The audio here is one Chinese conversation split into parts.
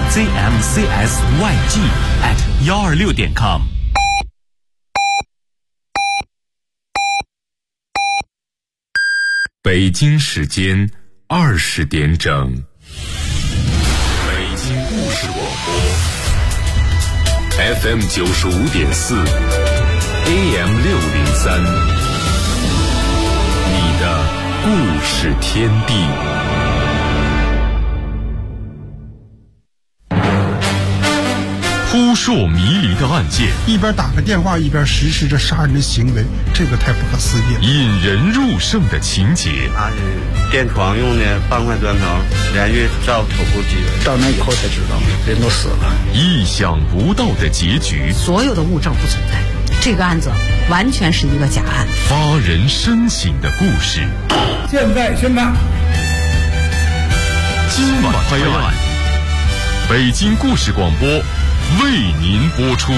zmcsyg@126.com。 北京时间20点整，北京故事广播 FM 95.4 AM 603，你的故事天地。扑朔迷离的案件， 一边打个电话一边实施着杀人的行为，这个太不可思议了。 引人入胜的情节， 他是电床用的半块砖头连续照头部击人， 到那以后才知道人都死了。 意想不到的结局， 所有的物证不存在，这个案子完全是一个假案。 发人深省的故事， 现在宣判， 今晚拍案，北京故事广播为您播出。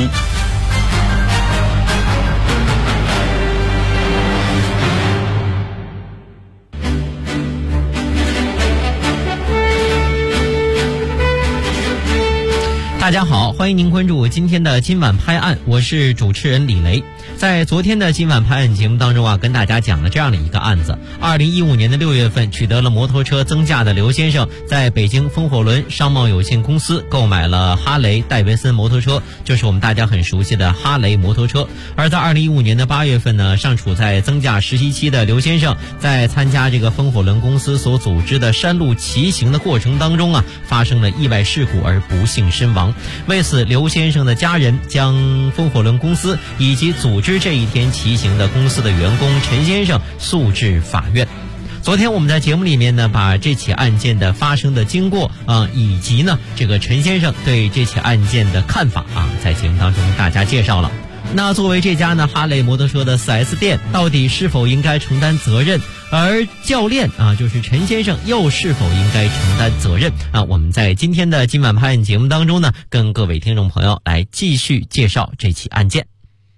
大家好，欢迎您关注今天的今晚拍案，我是主持人李雷。在昨天的今晚拍案节目当中啊，跟大家讲了这样的一个案子。2015年的6月份，取得了摩托车增驾的刘先生，在北京风火轮商贸有限公司购买了哈雷戴维森摩托车，就是我们大家很熟悉的哈雷摩托车。而在2015年的8月份呢，尚处在增驾实习期的刘先生，在参加这个风火轮公司所组织的山路骑行的过程当中啊，发生了意外事故而不幸身亡。为此，刘先生的家人将风火轮公司以及组织这一天骑行的公司的员工陈先生诉至法院。昨天我们在节目里面呢，把这起案件的发生的经过以及呢这个陈先生对这起案件的看法在节目当中大家介绍了。那作为这家呢哈雷摩托车的 4S 店，到底是否应该承担责任？而教练就是陈先生又是否应该承担责任我们在今天的今晚拍案节目当中呢，跟各位听众朋友来继续介绍这起案件。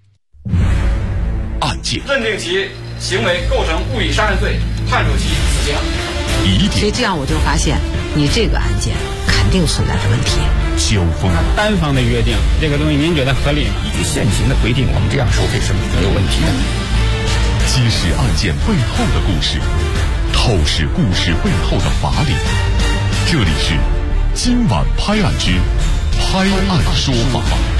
案件认定其行为构成故意杀人罪，判处其死刑。 疑点， 所以这样我就发现，你这个案件肯定存在着问题。 交锋， 单方的约定这个东西，您觉得合理吗？ 依据现行的规定，我们这样收费是没有问题的。 揭示案件背后的故事，透视故事背后的法理。这里是今晚拍案之拍案说法。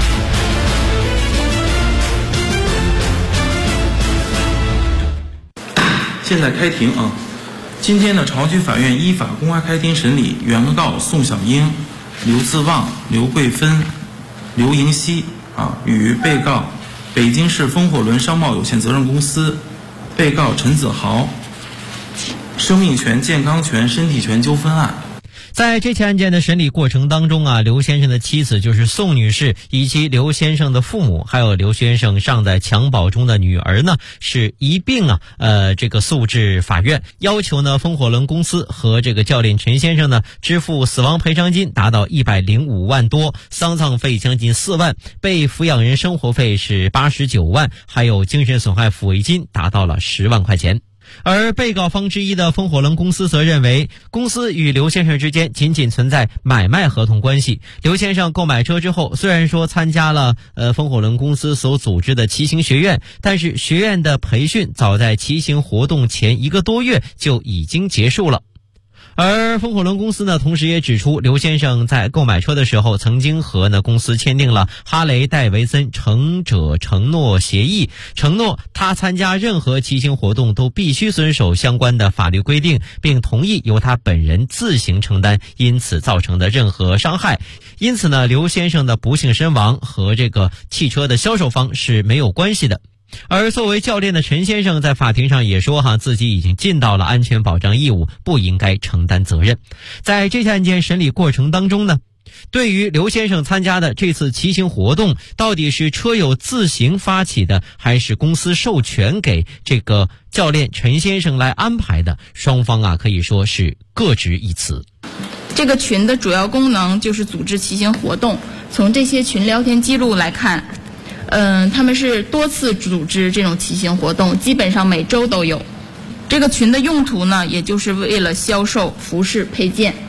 现在开庭今天的朝区法院依法公开开庭审理原告宋小英、刘自旺、刘桂芬、刘莹熙与被告北京市风火轮商贸有限责任公司被告陈子豪生命权、健康权、身体权纠纷案。 在这起案件的审理过程当中刘先生的妻子就是宋女士，以及刘先生的父母，还有刘先生尚在襁褓中的女儿呢，是一并这个诉至法院，要求呢风火轮公司和这个教练陈先生呢支付死亡赔偿金达到105万多，丧葬费将近4万，被抚养人生活费是89万，还有精神损害抚慰金达到了10万块钱。而被告方之一的风火轮公司则认为，公司与刘先生之间仅仅存在买卖合同关系。刘先生购买车之后，虽然说参加了风火轮公司所组织的骑行学院，但是学院的培训早在骑行活动前1个多月就已经结束了。而风火轮公司呢，同时也指出，刘先生在购买车的时候，曾经和公司签订了哈雷戴维森乘者承诺协议，承诺他参加任何骑行活动都必须遵守相关的法律规定，并同意由他本人自行承担因此造成的任何伤害。因此呢，刘先生的不幸身亡和这个汽车的销售方是没有关系的。而作为教练的陈先生在法庭上也说自己已经尽到了安全保障义务，不应该承担责任。在这起案件审理过程当中呢，对于刘先生参加的这次骑行活动，到底是车友自行发起的，还是公司授权给这个教练陈先生来安排的，双方可以说是各执一词。 这个群的主要功能就是组织骑行活动，从这些群聊天记录来看，他们是多次组织这种骑行活动，基本上每周都有。这个群的用途呢，也就是为了销售服饰配件。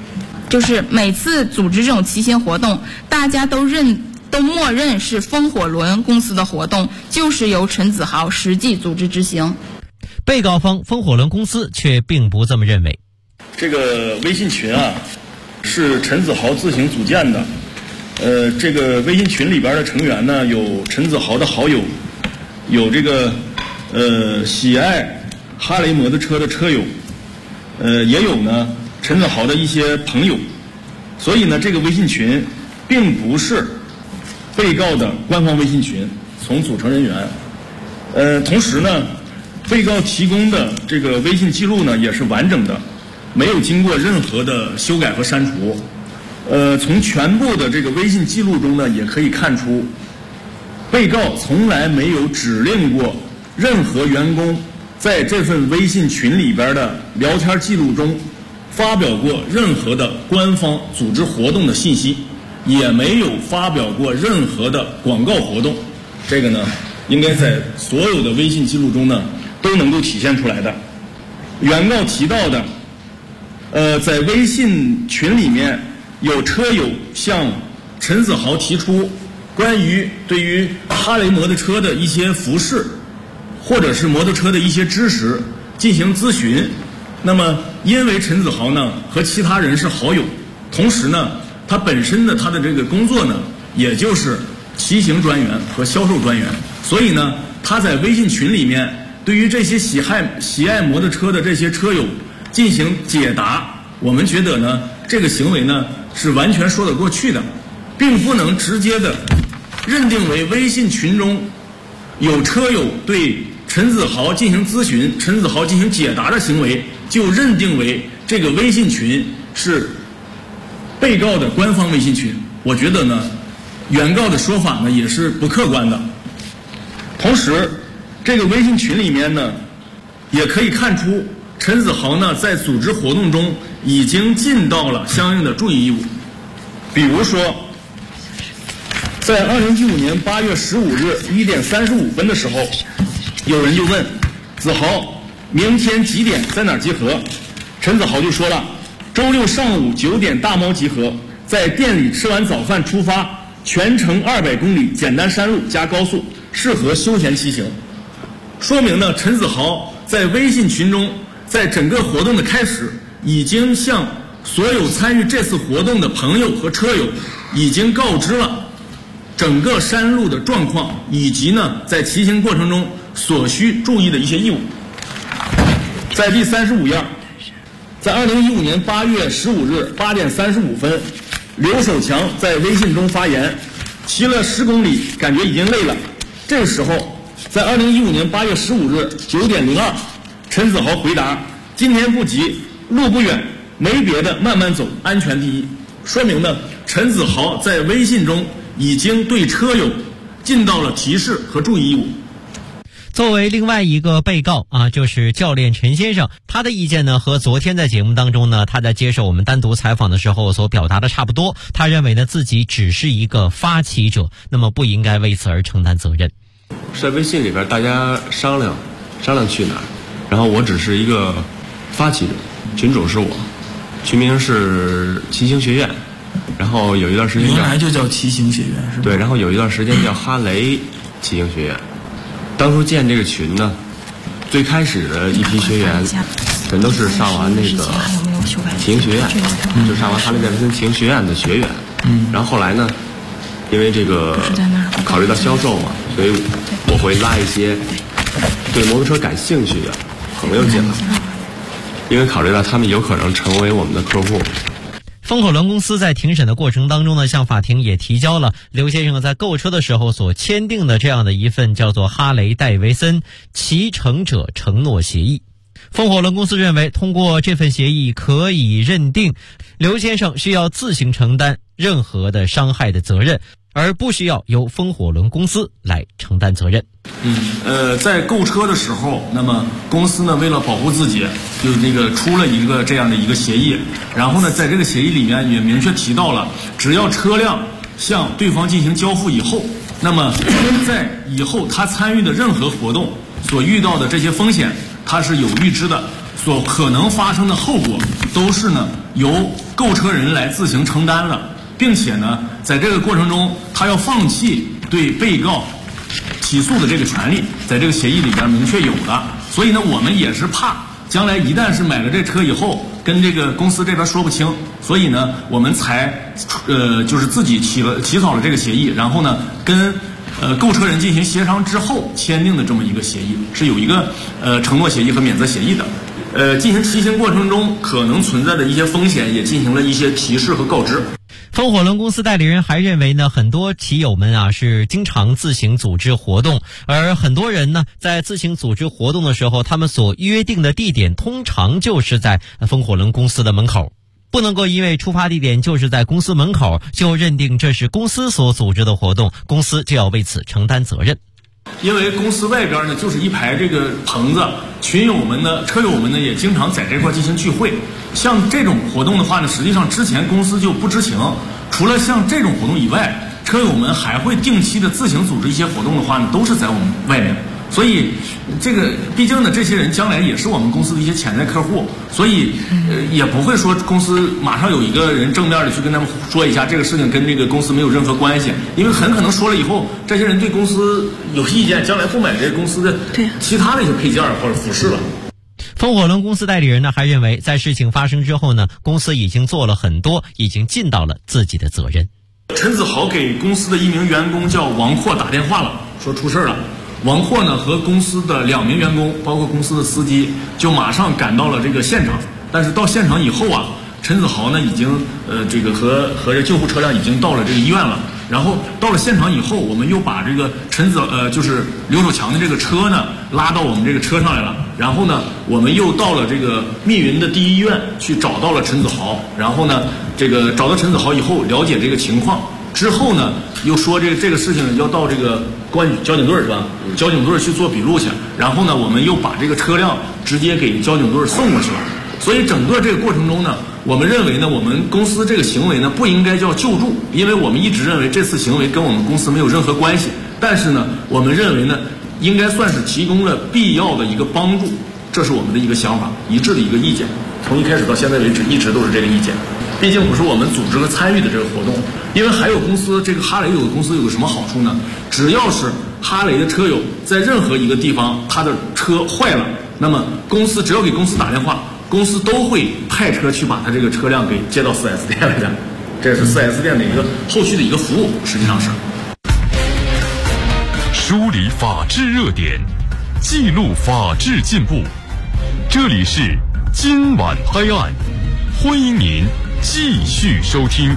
就是每次组织这种骑行活动，大家都默认是风火轮公司的活动，就是由陈子豪实际组织执行。 被告方风火轮公司却并不这么认为。 这个微信群啊，是陈子豪自行组建的。这个微信群里边的成员呢，有陈子豪的好友，有这个喜爱哈雷摩托车的车友，也有呢陈子豪的一些朋友。所以呢，这个微信群并不是被告的官方微信群从组成人员。同时呢，被告提供的这个微信记录呢也是完整的，没有经过任何的修改和删除。从全部的这个微信记录中呢，也可以看出，被告从来没有指令过任何员工在这份微信群里边的聊天记录中发表过任何的官方组织活动的信息，也没有发表过任何的广告活动。这个呢，应该在所有的微信记录中呢都能够体现出来的。原告提到的，在微信群里面有车友向陈子豪提出关于对于哈雷摩托车的一些服饰或者是摩托车的一些知识进行咨询。那么因为陈子豪呢和其他人是好友，同时呢他本身的他的这个工作呢也就是骑行专员和销售专员，所以呢他在微信群里面对于这些喜爱摩托车的这些车友进行解答。我们觉得呢这个行为呢是完全说得过去的，并不能直接的认定为微信群中有车友对陈子豪进行咨询、陈子豪进行解答的行为，就认定为这个微信群是被告的官方微信群。我觉得呢原告的说法呢也是不客观的。同时这个微信群里面呢也可以看出陈子豪呢在组织活动中已经尽到了相应的注意义务。比如说在2015年8月15日1点35分的时候，有人就问子豪明天几点在哪儿集合。陈子豪就说了，周六上午9点大猫集合，在店里吃完早饭出发，全程200公里，简单山路加高速，适合休闲骑行。说明呢陈子豪在微信群中在整个活动的开始已经向所有参与这次活动的朋友和车友已经告知了整个山路的状况，以及呢在骑行过程中所需注意的一些义务。在第35页，在2015年8月15日8点35分，刘守强在微信中发言，骑了10公里感觉已经累了。这个时候在2015年8月15日9点02，陈子豪回答，今天不急，路不远，没别的，慢慢走，安全第一。说明呢陈子豪在微信中已经对车友尽到了提示和注意义务。 作为另外一个被告啊，就是教练陈先生，他的意见呢和昨天在节目当中呢他在接受我们单独采访的时候所表达的差不多。他认为呢自己只是一个发起者，那么不应该为此而承担责任。 在微信里边大家商量去哪儿，然后我只是一个发起者，群主是我，群名是骑行学院，然后有一段时间原来就叫骑行学院是吧？ 对，然后有一段时间叫哈雷骑行学院。当初建这个群呢，最开始的一批学员全都是上完那个骑行学院，就上完哈雷戴维森骑行学院的学员。然后后来呢，因为这个考虑到销售嘛，所以我会拉一些对摩托车感兴趣的朋友进来，因为考虑到他们有可能成为我们的客户。 风火轮公司在庭审的过程当中呢，向法庭也提交了刘先生在购车的时候所签订的这样的一份叫做哈雷戴维森骑乘者承诺协议。风火轮公司认为，通过这份协议可以认定刘先生需要自行承担任何的伤害的责任，而不需要由风火轮公司来承担责任。 在购车的时候，那么公司呢为了保护自己，就是这个出了一个这样的一个协议，然后呢在这个协议里面也明确提到了，只要车辆向对方进行交付以后，那么在以后他参与的任何活动所遇到的这些风险他是有预知的， 所可能发生的后果都是呢由购车人来自行承担了，并且呢在这个过程中他要放弃对被告起诉的这个权利，在这个协议里边明确有的。所以呢我们也是怕将来一旦是买了这车以后跟这个公司这边说不清，所以呢我们才就是自己起草了这个协议，然后呢跟购车人进行协商之后签订的这么一个协议，是有一个承诺协议和免责协议的。进行骑行过程中可能存在的一些风险也进行了一些提示和告知。 风火轮公司代理人还认为呢，很多骑友们啊是经常自行组织活动，而很多人呢在自行组织活动的时候，他们所约定的地点通常就是在风火轮公司的门口。不能够因为出发地点就是在公司门口就认定这是公司所组织的活动，公司就要为此承担责任。 因为公司外边呢就是一排这个棚子，群友们呢车友们呢也经常在这块进行聚会。像这种活动的话呢，实际上之前公司就不知情，除了像这种活动以外，车友们还会定期的自行组织一些活动的话呢，都是在我们外面。所以这个毕竟呢这些人将来也是我们公司的一些潜在客户，所以也不会说公司马上有一个人正面的去跟他们说一下这个事情跟这个公司没有任何关系，因为很可能说了以后这些人对公司有意见，将来不买这个公司的其他的一些配件或者服饰了。 风火轮公司代理人呢还认为，在事情发生之后呢，公司已经做了很多，已经尽到了自己的责任。 陈子豪给公司的一名员工叫王阔打电话了，说出事了。王阔呢和公司的2名员工，包括公司的司机，就马上赶到了这个现场。但是到现场以后啊，陈子豪呢已经这个和这救护车辆已经到了这个医院了。然后到了现场以后，我们又把这个就是刘守强的这个车呢拉到我们这个车上来了。然后呢，我们又到了这个密云的第一医院去找到了陈子豪。然后呢，这个找到陈子豪以后，了解这个情况之后呢，又说这个事情要到这个交警队是吧？交警队去做笔录去。然后呢，我们又把这个车辆直接给交警队送过去了。所以整个这个过程中呢，我们认为呢，我们公司这个行为呢不应该叫救助，因为我们一直认为这次行为跟我们公司没有任何关系。但是呢，我们认为呢，应该算是提供了必要的一个帮助，这是我们的一个想法，一致的一个意见。从一开始到现在为止，一直都是这个意见。毕竟不是我们组织和参与的这个活动，因为还有公司，这个哈雷有个公司有个什么好处呢？只要是哈雷的车友在任何一个地方他的车坏了，那么公司只要给公司打电话，公司都会派车去把他这个车辆给接到 4S 店来的。这是 4S 店的一个后续的一个服务，实际上是梳理法治热点，记录法治进步。这里是今晚拍案，欢迎您继续收听。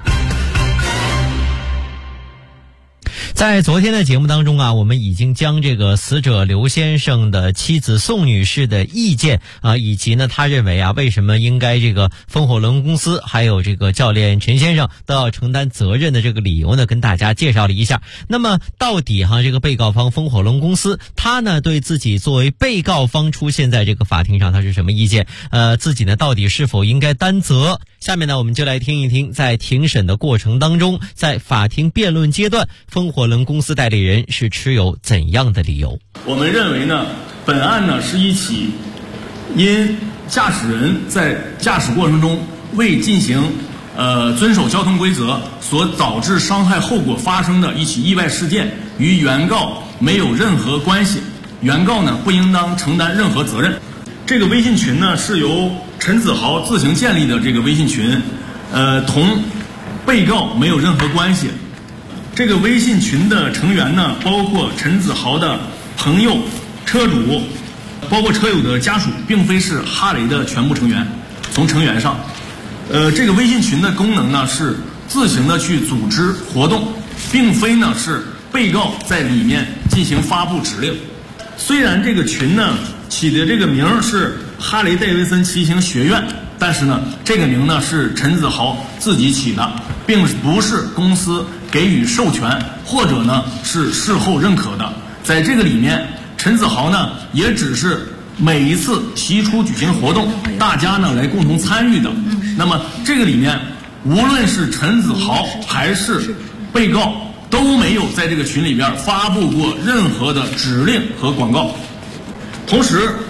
在昨天的节目当中啊，我们已经将这个死者刘先生的妻子宋女士的意见啊，以及呢他认为啊为什么应该这个风火轮公司还有这个教练陈先生都要承担责任的这个理由呢，跟大家介绍了一下。那么到底这个被告方风火轮公司他呢对自己作为被告方出现在这个法庭上他是什么意见？自己呢到底是否应该担责？下面呢我们就来听一听，在庭审的过程当中，在法庭辩论阶段，风火轮公司代理人是持有怎样的理由？ 我们认为呢，本案呢是一起因驾驶人在驾驶过程中未进行遵守交通规则所导致伤害后果发生的一起意外事件，与原告没有任何关系，原告呢不应当承担任何责任。这个微信群呢是由陈子豪自行建立的这个微信群，同被告没有任何关系。这个微信群的成员呢，包括陈子豪的朋友、车主，包括车友的家属，并非是哈雷的全部成员。从成员上，这个微信群的功能呢是自行的去组织活动，并非呢是被告在里面进行发布指令。虽然这个群呢起的这个名是哈雷戴维森骑行学院，但是呢这个名呢是陈子豪自己起的，并不是公司给予授权或者呢是事后认可的。在这个里面，陈子豪呢也只是每一次提出举行活动，大家呢来共同参与的。那么这个里面，无论是陈子豪还是被告，都没有在这个群里边发布过任何的指令和广告。同时，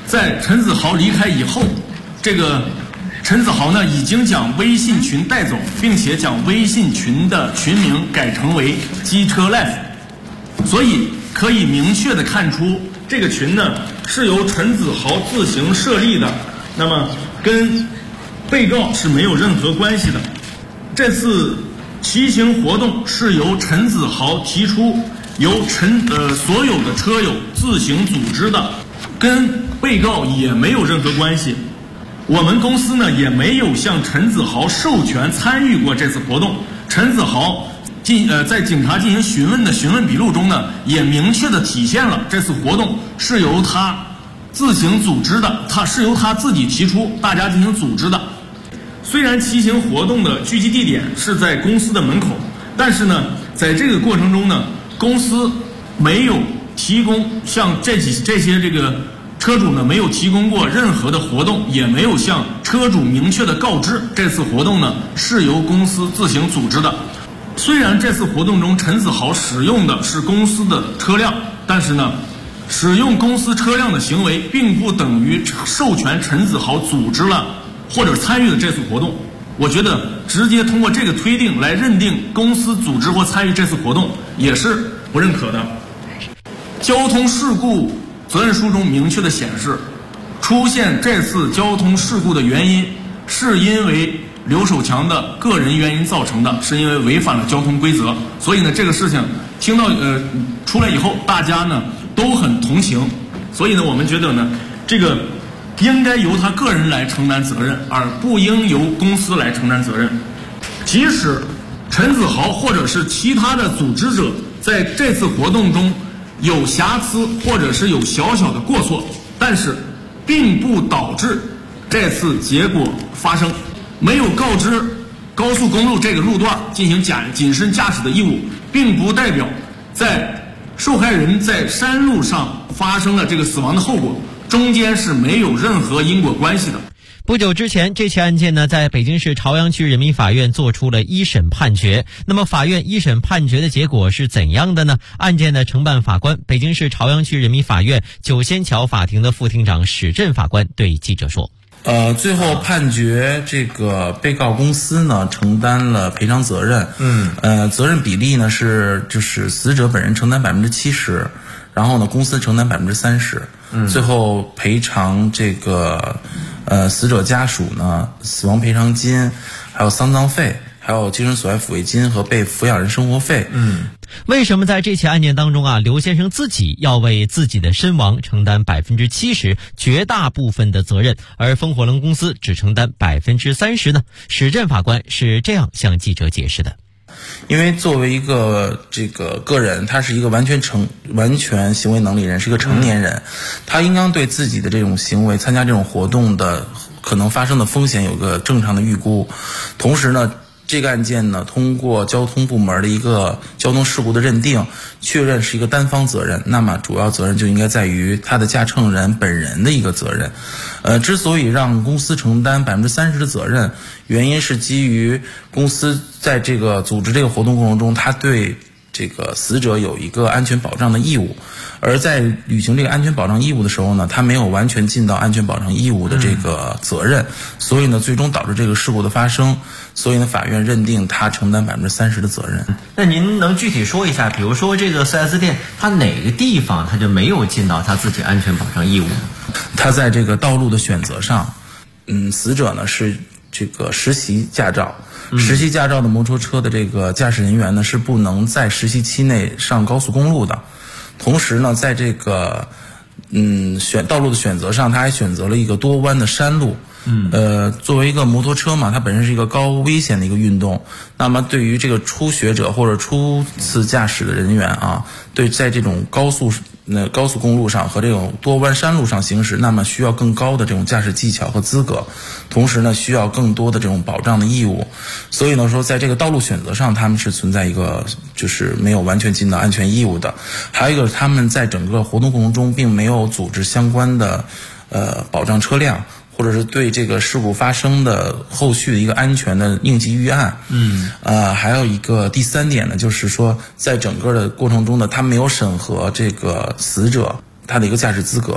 在陈子豪离开以后，这个陈子豪呢已经将微信群带走，并且将微信群的群名改成为机车 Life， 所以可以明确的看出这个群呢是由陈子豪自行设立的，那么跟被告是没有任何关系的。这次骑行活动是由陈子豪提出，由所有的车友自行组织的，跟被告也没有任何关系。我们公司呢也没有向陈子豪授权参与过这次活动。陈子豪在警察进行询问的询问笔录中呢，也明确的体现了这次活动是由他自行组织的，是由他自己提出，大家进行组织的。虽然骑行活动的聚集地点是在公司的门口，但是呢，在这个过程中呢，公司没有提供向这些这个车主呢没有提供过任何的活动，也没有向车主明确的告知这次活动呢是由公司自行组织的。虽然这次活动中陈子豪使用的是公司的车辆，但是呢，使用公司车辆的行为并不等于授权陈子豪组织了或者参与了这次活动。我觉得直接通过这个推定来认定公司组织或参与这次活动也是不认可的。交通事故责任书中明确的显示，出现这次交通事故的原因是因为刘守强的个人原因造成的，是因为违反了交通规则。所以呢，这个事情听到出来以后，大家呢都很同情。所以呢，我们觉得呢，这个应该由他个人来承担责任，而不应由公司来承担责任。即使陈子豪或者是其他的组织者在这次活动中有瑕疵或者是有小小的过错，但是并不导致这次结果发生。没有告知高速公路这个路段进行谨慎驾驶的义务，并不代表在受害人在山路上发生了这个死亡的后果，中间是没有任何因果关系的。 不久之前，这起案件呢，在北京市朝阳区人民法院作出了一审判决。那么，法院一审判决的结果是怎样的呢？案件的承办法官，北京市朝阳区人民法院九仙桥法庭的副庭长史振法官对记者说： 最后判决这个被告公司呢承担了赔偿责任。责任比例呢就是死者本人承担70%，然后呢公司承担30%。最后赔偿这个死者家属呢死亡赔偿金，还有丧葬费，还有精神损害抚慰金和被抚养人生活费。 为什么在这起案件当中啊，刘先生自己要为自己的身亡承担70%绝大部分的责任，而风火轮公司只承担30%呢？史振法官是这样向记者解释的。 因为作为一个个人，他是一个完全行为能力人，是一个成年人，他应当对自己的这种行为、参加这种活动的可能发生的风险有个正常的预估。同时呢，这个案件呢，通过交通部门的一个交通事故的认定，确认是一个单方责任，那么主要责任就应该在于他的驾乘人本人的一个责任。之所以让公司承担30%的责任，原因是基于公司在这个组织这个活动过程中，他对这个死者有一个安全保障的义务，而在履行这个安全保障义务的时候呢，他没有完全尽到安全保障义务的这个责任，所以呢，最终导致这个事故的发生。所以呢，法院认定他承担30%的责任。 那您能具体说一下，比如说这个 4S 店，他哪个地方他就没有尽到他自己安全保障义务？ 他在这个道路的选择上，死者呢是这个实习驾照。实习驾照的摩托车的这个驾驶人员呢是不能在实习期内上高速公路的。同时呢，在这个道路的选择上，他还选择了一个多弯的山路。作为一个摩托车嘛，它本身是一个高危险的一个运动。那么对于这个初学者或者初次驾驶的人员啊，对在这种高速公路上和这种多弯山路上行驶，那么需要更高的这种驾驶技巧和资格，同时呢需要更多的这种保障的义务。所以呢说，在这个道路选择上，他们是存在一个就是没有完全尽到安全义务的。还有一个，他们在整个活动过程中并没有组织相关的保障车辆，或者是对这个事故发生的后续的一个安全的应急预案。还有一个第三点呢，就是说在整个的过程中呢，他没有审核这个死者他的一个驾驶资格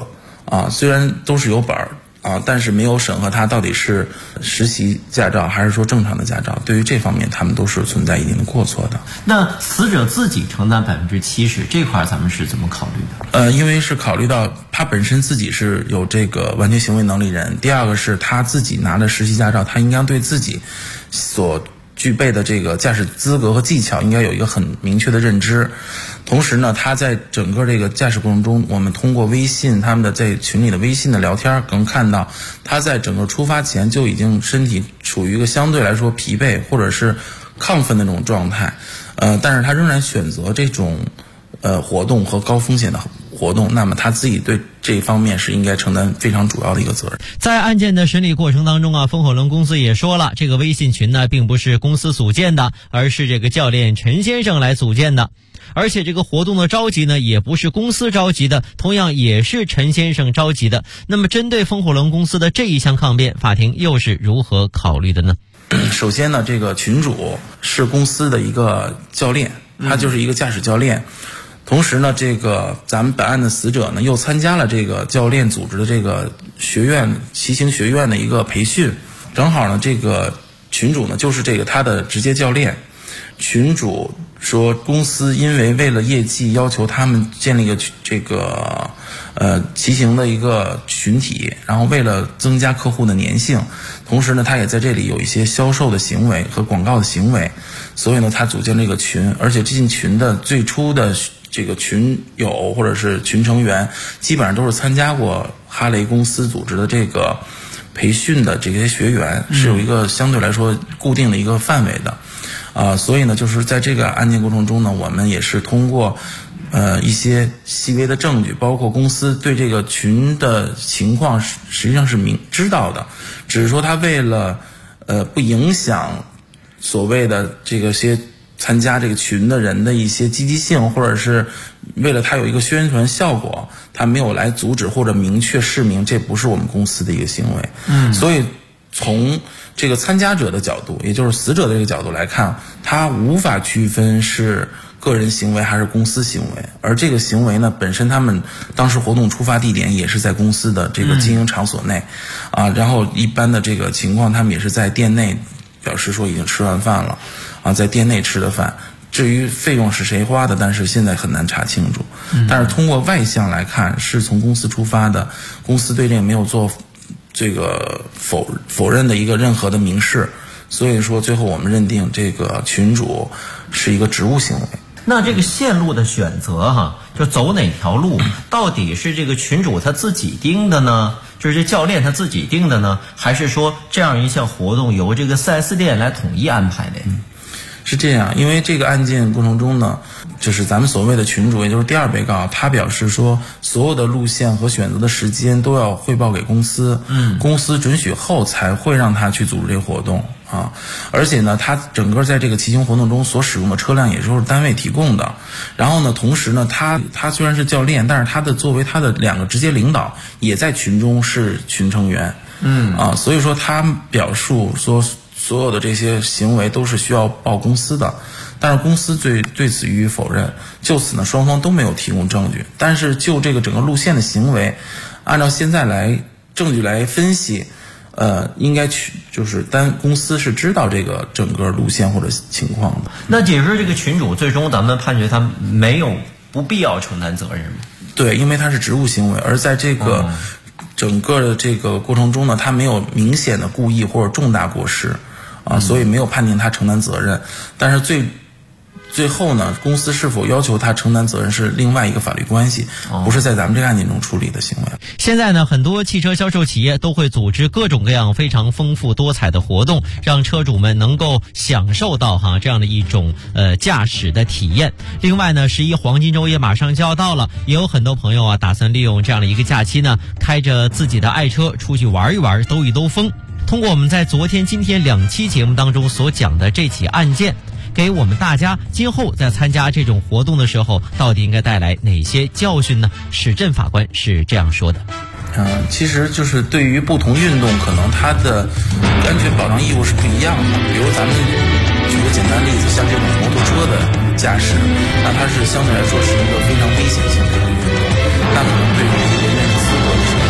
虽然都是有本儿但是没有审核他到底是实习驾照还是说正常的驾照，对于这方面他们都是存在一定的过错的。 那死者自己承担70%这块咱们是怎么考虑的？ 因为是考虑到他本身自己是有这个完全行为能力人，第二个是他自己拿了实习驾照，他应该对自己所具备的这个驾驶资格和技巧应该有一个很明确的认知。同时呢，他在整个这个驾驶过程中，我们通过微信他们的在群里的微信的聊天能看到，他在整个出发前就已经身体处于一个相对来说疲惫或者是亢奋的那种状态，但是他仍然选择这种活动和高风险的活动，那么他自己对这一方面是应该承担非常主要的一个责任。 在案件的审理过程当中风火轮公司也说了，这个微信群呢并不是公司组建的，而是这个教练陈先生来组建的。而且这个活动的召集呢也不是公司召集的，同样也是陈先生召集的。那么针对风火轮公司的这一项抗辩，法庭又是如何考虑的呢？ 首先呢，这个群主是公司的一个教练，他就是一个驾驶教练。同时呢，这个咱们本案的死者呢又参加了这个教练组织的这个学院骑行学院的一个培训，正好呢这个群主呢就是这个他的直接教练。群主说公司因为了业绩要求他们建立一个这个骑行的一个群体，然后为了增加客户的粘性，同时呢他也在这里有一些销售的行为和广告的行为，所以呢他组建了一个群，而且进群的最初的这个群友或者是群成员基本上都是参加过哈雷公司组织的这个培训的这些学员，是有一个相对来说固定的一个范围的所以呢就是在这个案件过程中呢，我们也是通过一些细微的证据，包括公司对这个群的情况实际上是知道的，只是说他为了不影响所谓的这个些参加这个群的人的一些积极性，或者是为了他有一个宣传效果，他没有来阻止或者明确示明这不是我们公司的一个行为。所以从这个参加者的角度，也就是死者的这个角度来看，他无法区分是个人行为还是公司行为，而这个行为呢本身他们当时活动出发地点也是在公司的这个经营场所内然后一般的这个情况他们也是在店内表示说已经吃完饭了在店内吃的饭，至于费用是谁花的，但是现在很难查清楚。但是通过外向来看是从公司出发的，公司对这个没有做这个否认的一个任何的明示，所以说最后我们认定这个群主是一个职务行为。 那这个线路的选择就走哪条路，到底是这个群主他自己定的呢，就是这教练他自己定的呢，还是说这样一项活动由这个 4S 店来统一安排的？ 是这样，因为这个案件过程中呢，就是咱们所谓的群主，也就是第二被告，他表示说所有的路线和选择的时间都要汇报给公司，公司准许后才会让他去组织这个活动而且呢他整个在这个骑行活动中所使用的车辆也就是单位提供的，然后呢同时呢他虽然是教练，但是他的作为他的两个直接领导也在群中是群成员所以说他表述说所有的这些行为都是需要报公司的，但是公司对此予以否认，就此呢双方都没有提供证据。但是就这个整个路线的行为，按照现在证据来分析应该就是公司是知道这个整个路线或者情况的。 那也就是这个群主最终咱们判决他不必要承担责任吗？ 对，因为他是职务行为，而在这个整个的这个过程中呢，他没有明显的故意或者重大过失所以没有判定他承担责任。但是最后呢，公司是否要求他承担责任是另外一个法律关系，不是在咱们这个案件中处理的行为。 现在呢，很多汽车销售企业都会组织各种各样非常丰富多彩的活动，让车主们能够享受到这样的一种驾驶的体验。另外呢，11黄金周也马上就要到了，也有很多朋友打算利用这样的一个假期呢，开着自己的爱车出去玩一玩，兜一兜风。通过我们在昨天、今天2期节目当中所讲的这起案件，给我们大家今后在参加这种活动的时候，到底应该带来哪些教训呢？史振法官是这样说的。 其实就是对于不同运动，可能它的安全保障义务是不一样的。比如咱们举个简单例子，像这种摩托车的驾驶，那它是相对来说是一个非常危险性的一个运动，那可能对于人员的资格是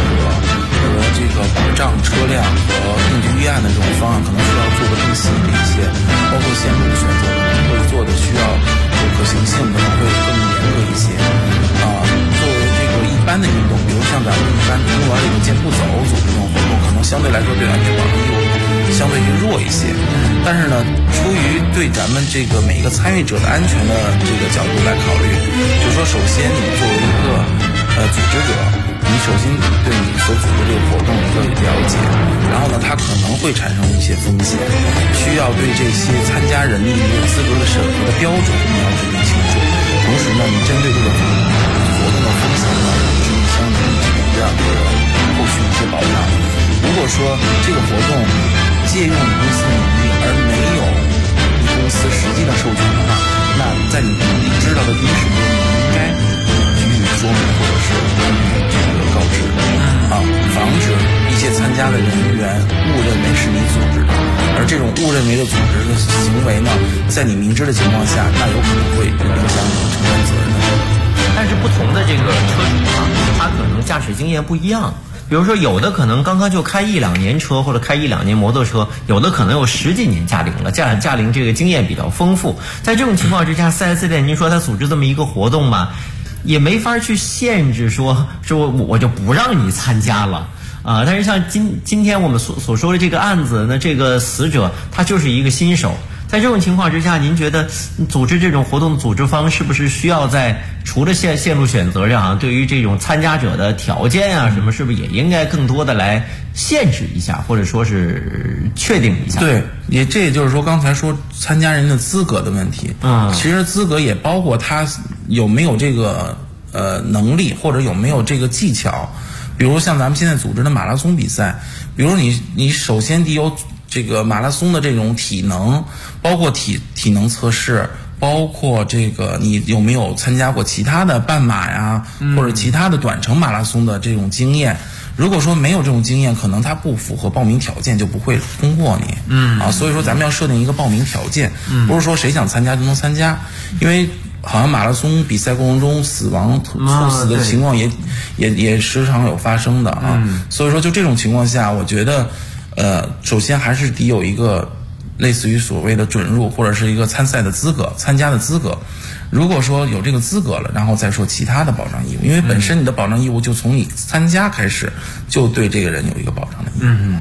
个保障车辆和应急预案的这种方案，可能需要做得更细致一些，包括线路的选择可能会做的需要有可行性，可能会更严格一些。作为这个一般的运动，比如像咱们一般公园里的健步走组织这种活动，可能相对来说对安全保障义务相对于弱一些。但是呢，出于对咱们这个每一个参与者的安全的这个角度来考虑，就是说，首先你作为一个组织者，你首先对你所组织这个活动一个了解，然后呢，它可能会产生一些风险，需要对这些参加人的一个资格的审核的标准你要制定清楚。同时呢，你针对这个活动的风险呢，制定相应的后续一些保障。如果说这个活动借用你公司名义而没有你公司实际的授权的话，那在你知道的第一时间，你应该予以说明或者是这个告知防止一些参加的人员误认为是你组织的，而这种误认为的组织的行为呢，在你明知的情况下，那有可能会影响你承担责任的时候。 但是不同的这个车主他可能驾驶经验不一样。比如说，有的可能刚刚就开1-2年车，或者开1-2年摩托车，有的可能有10几年驾龄了，驾龄这个经验比较丰富。在这种情况之下，4S店您说他组织这么一个活动嘛，也没法去限制说我就不让你参加了但是像今天我们所说的这个案子，那这个死者他就是一个新手。在这种情况之下，您觉得组织这种活动的组织方是不是需要在除了线路选择上对于这种参加者的条件什么，是不是也应该更多的来限制一下，或者说是确定一下？ 对，这也就是说刚才说参加人的资格的问题。其实资格也包括他有没有这个能力，或者有没有这个技巧。比如像咱们现在组织的马拉松比赛，比如你首先得有这个马拉松的这种体能，包括体能测试，包括这个你有没有参加过其他的半马呀，或者其他的短程马拉松的这种经验。如果说没有这种经验，可能它不符合报名条件，就不会通过你。所以说咱们要设定一个报名条件，不是说谁想参加就能参加，因为好像马拉松比赛过程中猝死的情况也时常有发生的所以说就这种情况下，我觉得首先还是得有一个类似于所谓的准入或者是一个参加的资格。如果说有这个资格了，然后再说其他的保障义务，因为本身你的保障义务就从你参加开始，就对这个人有一个保障的义务。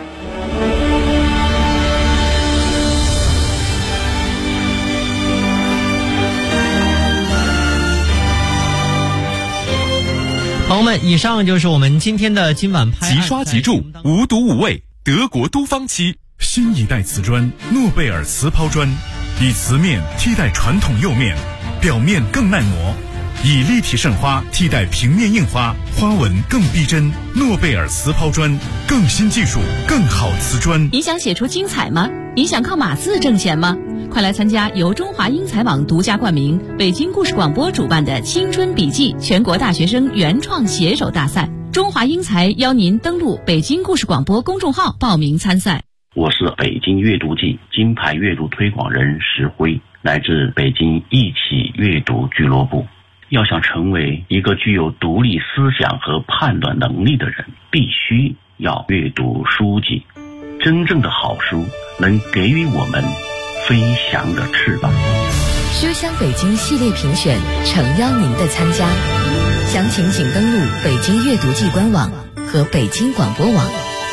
朋友们，以上就是我们今天的今晚拍案。 即刷即注，无毒无味，德国都方漆。新一代瓷砖，诺贝尔瓷抛砖，以瓷面替代传统釉面，表面更耐磨，以立体渗花替代平面印花，花纹更逼真。诺贝尔瓷抛砖，更新技术，更好瓷砖。 你想写出精彩吗？你想靠码字挣钱吗？快来参加由中华英才网独家冠名、北京故事广播主办的青春笔记全国大学生原创写手大赛。中华英才邀您登录北京故事广播公众号报名参赛。 我是北京阅读季金牌阅读推广人石辉，来自北京一起阅读俱乐部。要想成为一个具有独立思想和判断能力的人，必须要阅读书籍。真正的好书能给予我们飞翔的翅膀。 书香北京系列评选诚邀您的参加，详情请登录北京阅读季官网和北京广播网。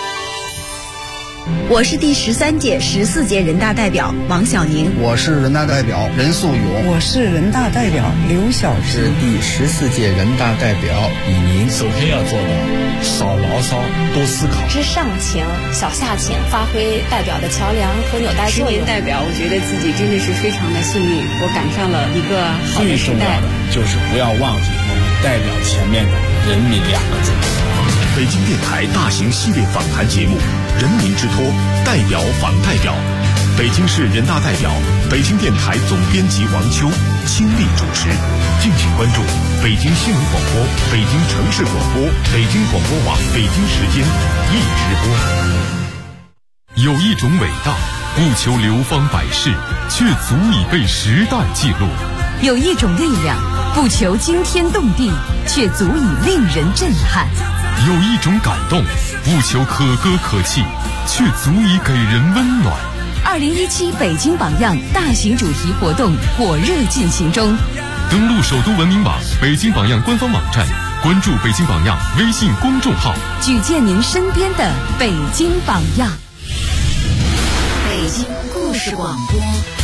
我是第13届、14届人大代表王小宁。 我是人大代表任素勇。 我是人大代表刘晓芝。 是第14届人大代表李宁。 首先要做到少牢骚，多思考。 知上情，小下情，发挥代表的桥梁和纽带作用。 10年代表，我觉得自己真的是非常的幸运，我赶上了一个好的时代。 最重要的就是不要忘记我们代表前面的人民2个字。 北京电台大型系列访谈节目《人民之托》代表访代表，北京市人大代表、北京电台总编辑王秋亲力主持。敬请关注北京新闻广播、北京城市广播、北京广播网北京时间一直播。有一种伟大，不求流芳百世，却足以被时代记录； 有一种力量，不求惊天动地，却足以令人震撼。 有一种感动，不求可歌可泣，却足以给人温暖。 2017北京榜样大型主题活动火热进行中， 登录首都文明网、北京榜样官方网站，关注北京榜样微信公众号， 举荐您身边的北京榜样。 北京故事广播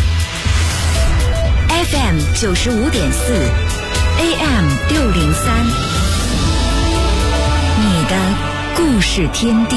FM 95.4 AM 603，你的故事天地。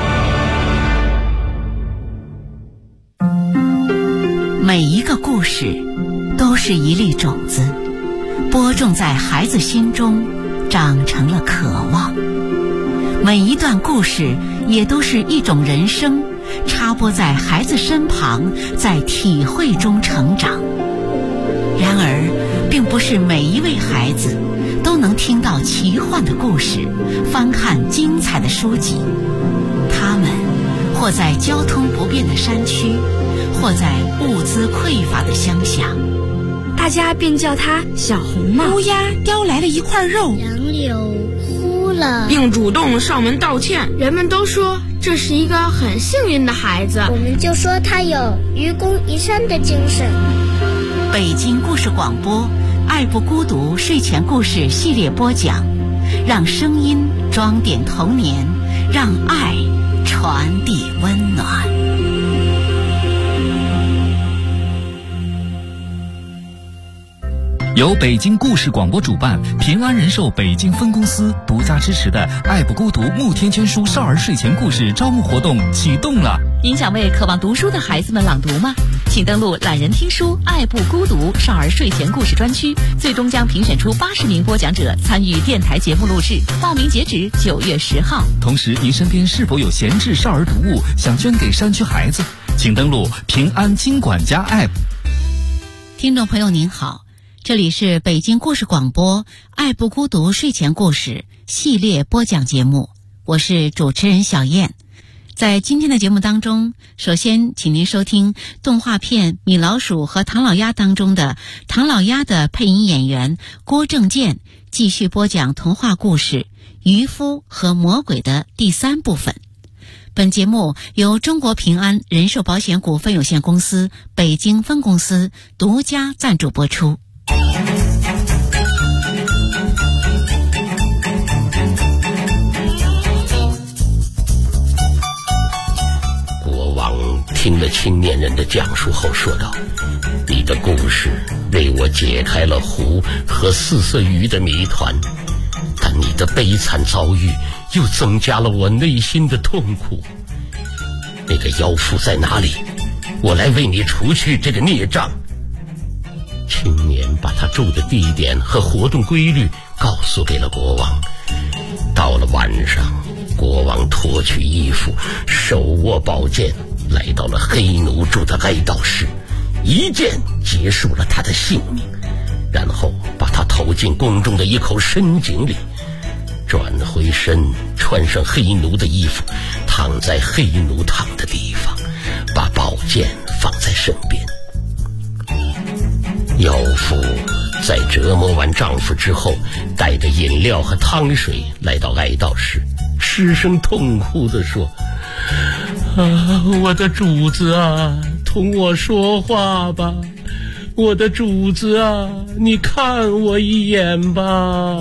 每一个故事都是一粒种子，播种在孩子心中，长成了渴望。每一段故事也都是一种人生，插播在孩子身旁，在体会中成长。然而，并不是每一位孩子都能听到奇幻的故事，翻看精彩的书籍。他们或在交通不便的山区，或在物资匮乏的乡下， 大家便叫他小红帽。 乌鸦叼来了一块肉， 杨柳哭了， 并主动上门道歉。人们都说这是一个很幸运的孩子， 我们就说他有愚公移山的精神。 北京故事广播爱不孤独睡前故事系列播讲，让声音装点童年，让爱传递温暖。 由北京故事广播主办，平安人寿北京分公司独家支持的爱不孤独慕天圈书少儿睡前故事招募活动启动了。 您想为渴望读书的孩子们朗读吗？请登录懒人听书爱不孤独少儿睡前故事专区，最终将评选出80名播讲者参与电台节目录制，报名截止9月10号。 同时，您身边是否有闲置少儿读物想捐给山区孩子？请登录平安金管家 App。 听众朋友您好，这里是北京故事广播爱不孤独睡前故事系列播讲节目，我是主持人小燕。在今天的节目当中，首先请您收听动画片《米老鼠和唐老鸭》当中的唐老鸭的配音演员郭正健继续播讲童话故事《渔夫和魔鬼》的第3部分。本节目由中国平安人寿保险股份有限公司北京分公司独家赞助播出。 国王听了青年人的讲述后说道：“你的故事为我解开了湖和4色鱼的谜团，但你的悲惨遭遇又增加了我内心的痛苦。那个妖妇在哪里？我来为你除去这个孽障。”青年把他住的地点和活动规律告诉给了国王。到了晚上，国王脱去衣服，手握宝剑，来到了黑奴住的哀悼室，一剑结束了他的性命，然后把他投进宫中的一口深井里，转回身，穿上黑奴的衣服，躺在黑奴躺的地方，把宝剑放在身边。妖妇在折磨完丈夫之后，带着饮料和汤水来到哀悼室，失声痛哭地说：“我的主子啊，同我说话吧，我的主子啊，你看我一眼吧。”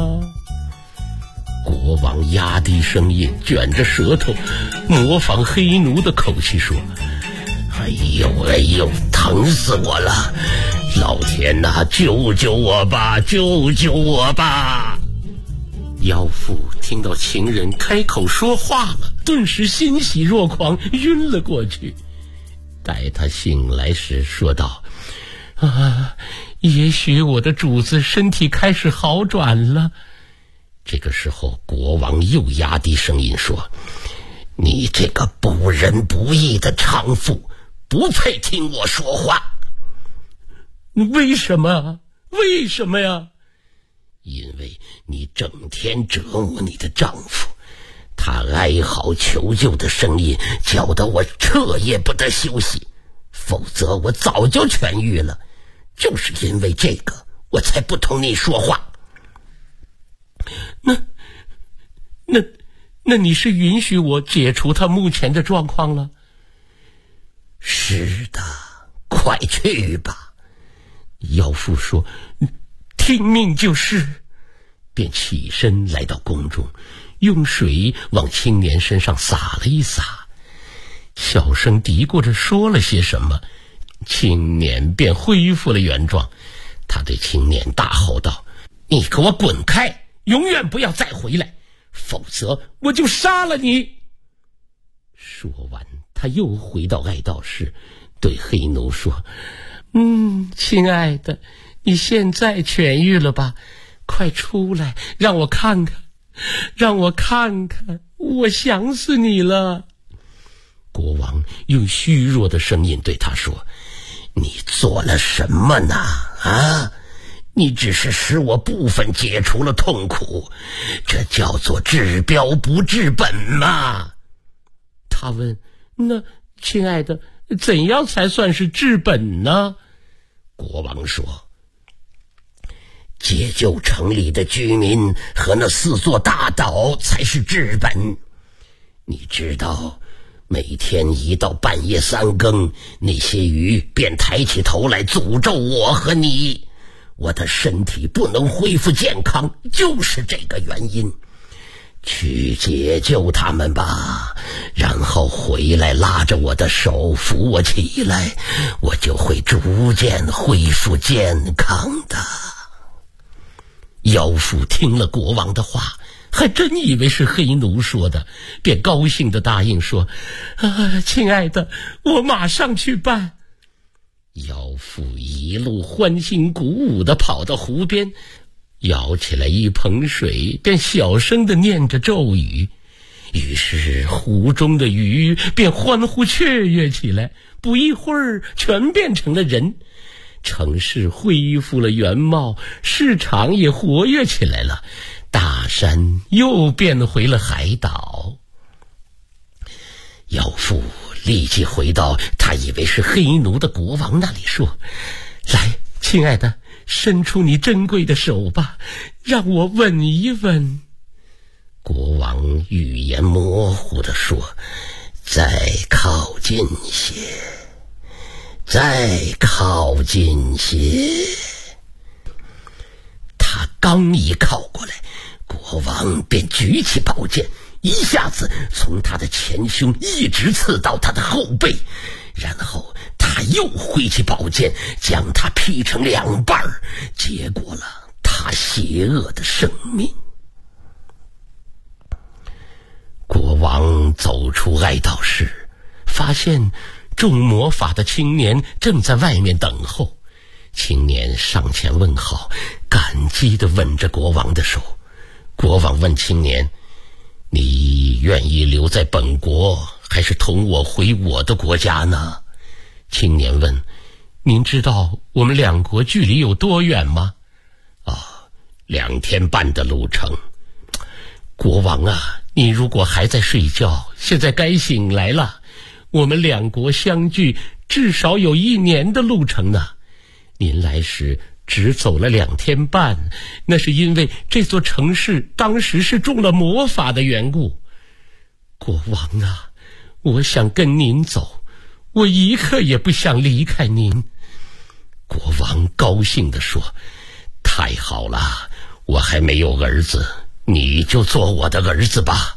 国王压低声音，卷着舌头，模仿黑奴的口气说：“哎呦，疼死我了！老天哪，救救我吧，救救我吧！”妖妇听到情人开口说话了，顿时欣喜若狂，晕了过去。待她醒来时说道：“也许我的主子身体开始好转了。”这个时候，国王又压低声音说：“你这个不仁不义的娼妇，不配听我说话。”“为什么？为什么呀？”“因为你整天折磨你的丈夫，他哀嚎求救的声音叫得我彻夜不得休息，否则我早就痊愈了。就是因为这个，我才不同你说话。 那你是允许我解除他目前的状况了？是的，快去吧。妖妇说，听命就是，便起身来到宫中，用水往青年身上洒了一洒，小声嘀咕着说了些什么，青年便恢复了原状。他对青年大吼道，你给我滚开，永远不要再回来，否则我就杀了你。说完，他又回到爱道室，对黑奴说，亲爱的，你现在痊愈了吧？快出来，让我看看，我想死你了。国王用虚弱的声音对他说，你做了什么呢？你只是使我部分解除了痛苦，这叫做治标不治本嘛。他问，那亲爱的，怎样才算是治本呢？国王说，解救城里的居民和那4座大岛才是治本。你知道，每天一到半夜3更，那些鱼便抬起头来诅咒我和你，我的身体不能恢复健康，就是这个原因。去解救他们吧，然后回来拉着我的手扶我起来，我就会逐渐恢复健康的。妖妇听了国王的话，还真以为是黑奴说的，便高兴地答应说，亲爱的，我马上去办。妖妇一路欢欣鼓舞地跑到湖边，舀起来一盆水，便小声地念着咒语。于是湖中的鱼便欢呼雀跃起来，不一会儿全变成了人。城市恢复了原貌，市场也活跃起来了，大山又变回了海岛。妖妇立即回到他以为是黑奴的国王那里说，来，亲爱的，伸出你珍贵的手吧，让我吻一吻。国王语言模糊地说，再靠近些，再靠近些。他刚一靠过来，国王便举起宝剑，一下子从他的前胸一直刺到他的后背，然后他又挥起宝剑，将他劈成2半，结果了他邪恶的生命。国王走出爱道室，发现中魔法的青年正在外面等候。青年上前问好，感激地吻着国王的手。国王问青年，你愿意留在本国，还是同我回我的国家呢？青年问，您知道我们2国距离有多远吗？2天半的路程。国王啊，你如果还在睡觉，现在该醒来了。我们2国相距至少有1年的路程呢。您来时只走了2天半，那是因为这座城市当时是中了魔法的缘故。国王啊，我想跟您走，我一刻也不想离开您。国王高兴地说，太好了，我还没有儿子，你就做我的儿子吧。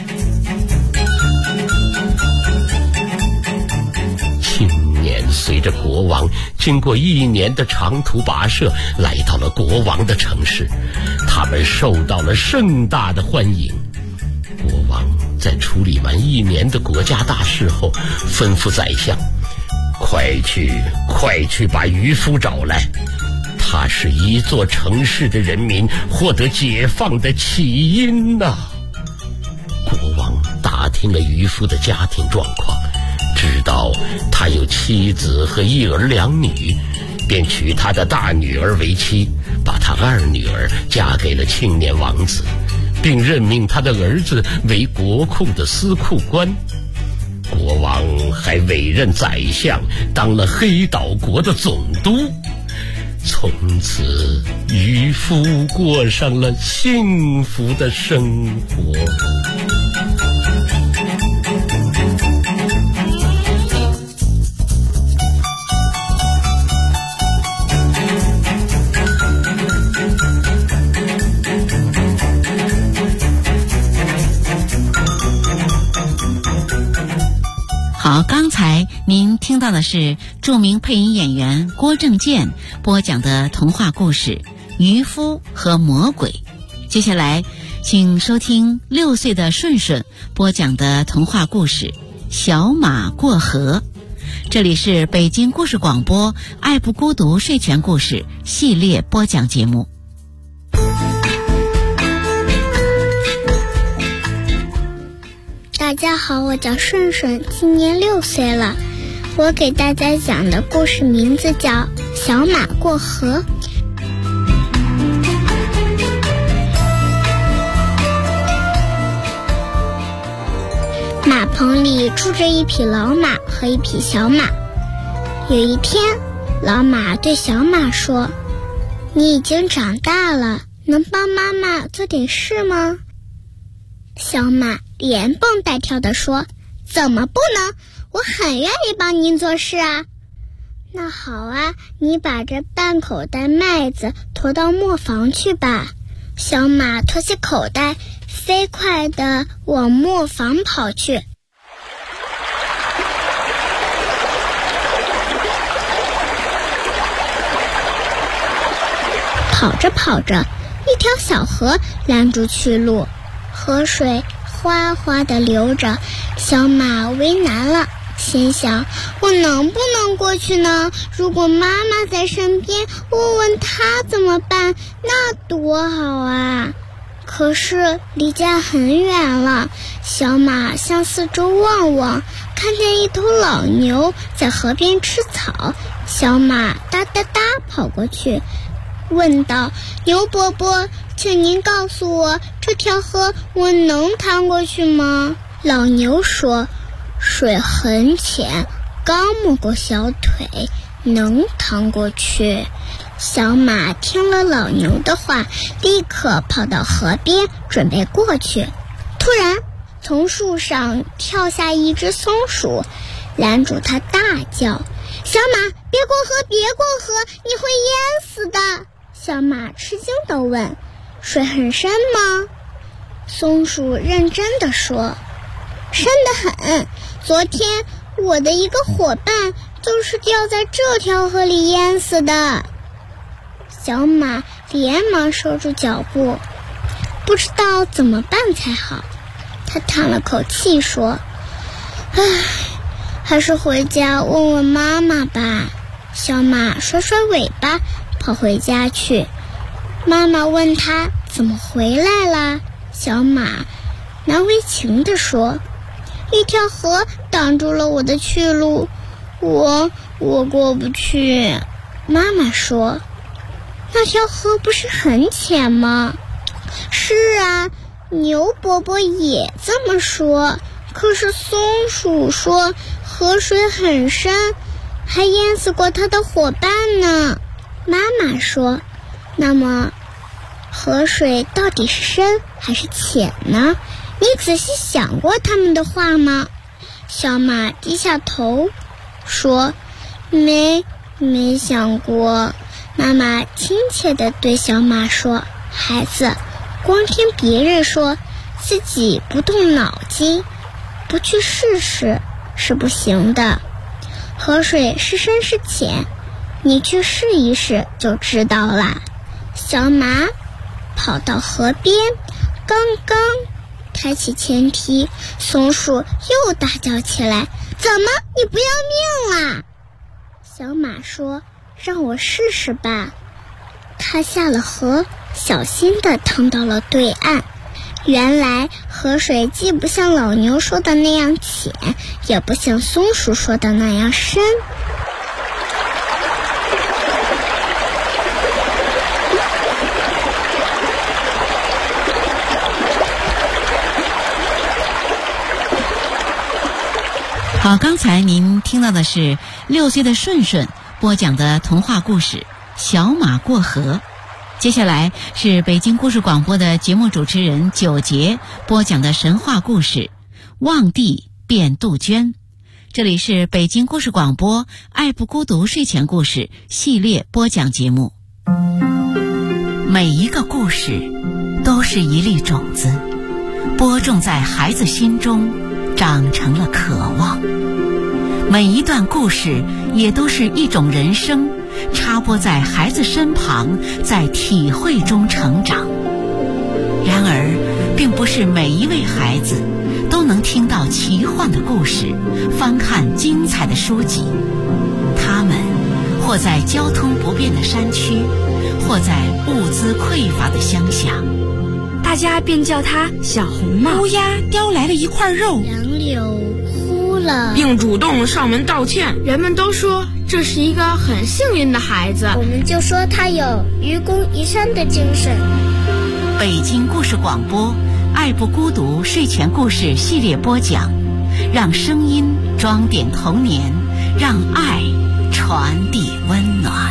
青年随着国王经过1年的长途跋涉，来到了国王的城市，他们受到了盛大的欢迎。国王在处理完1年的国家大事后，吩咐宰相，快去把渔夫找来，他是一座城市的人民获得解放的起因呐。国王打听了渔夫的家庭状况，知道他有妻子和1儿2女，便娶他的大女儿为妻，把他2女儿嫁给了青年王子，并任命他的儿子为国库的司库官。国王还委任宰相当了黑岛国的总督。从此渔夫过上了幸福的生活。 听到的是著名配音演员郭正健播讲的童话故事《渔夫和魔鬼》。接下来请收听6岁的顺顺播讲的童话故事《小马过河》。这里是北京故事广播爱不孤独睡前故事系列播讲节目。 大家好，我叫顺顺，今年6岁了。我给大家讲的故事名字叫《小马过河》。马棚里住着一匹老马和一匹小马。有一天，老马对小马说：“你已经长大了，能帮妈妈做点事吗？”小马连蹦带跳地说：“怎么不能？我很愿意帮您做事啊。”“那好啊，你把这半口袋麦子驮到磨坊去吧。”小马脱下口袋，飞快地往磨坊跑去。跑着跑着，一条小河拦住去路，河水哗哗地流着，小马为难了，心想：我能不能过去呢？如果妈妈在身边，问问她怎么办，那多好啊！可是离家很远了，小马向四周望望，看见一头老牛在河边吃草，小马哒哒哒跑过去，问道：“牛伯伯，请您告诉我，这条河我能趟过去吗？”老牛说：“水很浅，刚没过小腿，能趟过去。”小马听了老牛的话，立刻跑到河边准备过去。突然，从树上跳下一只松鼠，拦住它大叫：“小马，别过河，别过河，你会淹死的！”小马吃惊地问：“水很深吗？”松鼠认真地说：“深得很，昨天我的一个伙伴就是掉在这条河里淹死的。”小马连忙收住脚步，不知道怎么办才好。他叹了口气说：“唉，还是回家问问妈妈吧。”小马甩甩尾巴跑回家去。妈妈问他怎么回来了，小马难为情地说：“一条河挡住了我的去路，我过不去。”妈妈说：“那条河不是很浅吗？”“是啊，牛伯伯也这么说，可是松鼠说河水很深，还淹死过他的伙伴呢。”妈妈说：“那么河水到底是深还是浅呢？你仔细想过他们的话吗？”小马低下头说：“没想过。”妈妈亲切地对小马说：“孩子，光听别人说，自己不动脑筋，不去试试是不行的。河水是深是浅，你去试一试就知道啦。”小马跑到河边，刚刚抬起前蹄，松鼠又大叫起来：“怎么，你不要命啦？”小马说：“让我试试吧。”他下了河，小心地趟到了对岸。原来河水既不像老牛说的那样浅，也不像松鼠说的那样深。 好，刚才您听到的是6岁的顺顺播讲的童话故事《小马过河》。接下来是北京故事广播的节目主持人9杰播讲的神话故事《望帝变杜鹃》。这里是北京故事广播爱不孤独睡前故事系列播讲节目。每一个故事都是一粒种子，播种在孩子心中，长成了渴望。 每一段故事也都是一种人生，插播在孩子身旁，在体会中成长。然而，并不是每一位孩子都能听到奇幻的故事，翻看精彩的书籍。他们或在交通不便的山区，或在物资匮乏的乡下， 大家便叫他小红帽。 乌鸦叼来了一块肉， 杨柳哭了， 并主动上门道歉。人们都说这是一个很幸运的孩子， 我们就说他有愚公移山的精神。 北京故事广播爱不孤独睡前故事系列播讲，让声音装点童年，让爱传递温暖。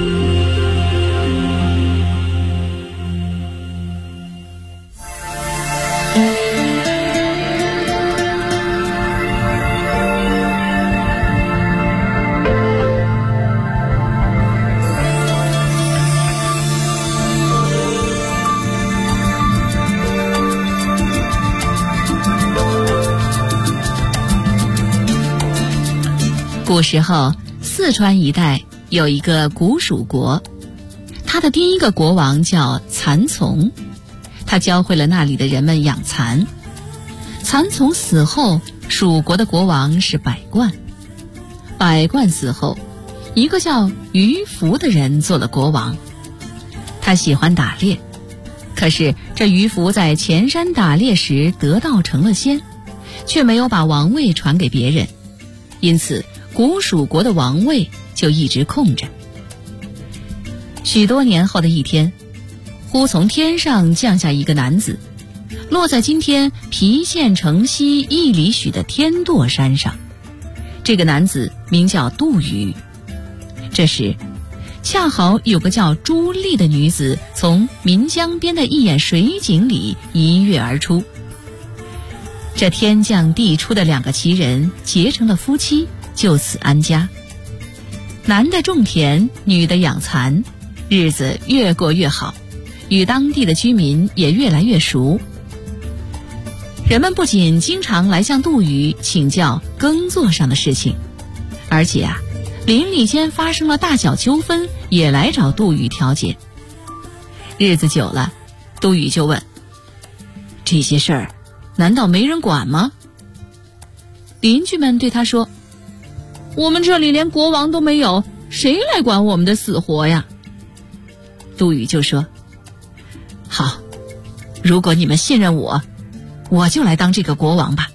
古时候，四川一带有一个古蜀国，他的第一个国王叫蚕丛，他教会了那里的人们养蚕。蚕丛死后，蜀国的国王是百冠。百冠死后，一个叫于福的人做了国王。他喜欢打猎，可是这于福在前山打猎时得道成了仙，却没有把王位传给别人，因此古蜀国的王位就一直空着。许多年后的一天，忽从天上降下一个男子，落在今天郫县城西1里许的天堕山上。这个男子名叫杜宇。这时恰好有个叫朱丽的女子从岷江边的一眼水井里一跃而出。这天降地出的两个奇人结成了夫妻，就此安家。男的种田，女的养蚕，日子越过越好，与当地的居民也越来越熟。人们不仅经常来向杜宇请教耕作上的事情，而且邻里间发生了大小纠纷，也来找杜宇调解。日子久了，杜宇就问：这些事儿难道没人管吗？邻居们对他说：我们这里连国王都没有，谁来管我们的死活呀？杜宇就说：好，如果你们信任我，我就来当这个国王吧。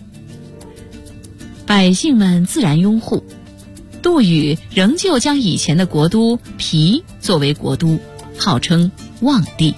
百姓们自然拥护，杜宇仍旧将以前的国都郫作为国都，号称望帝。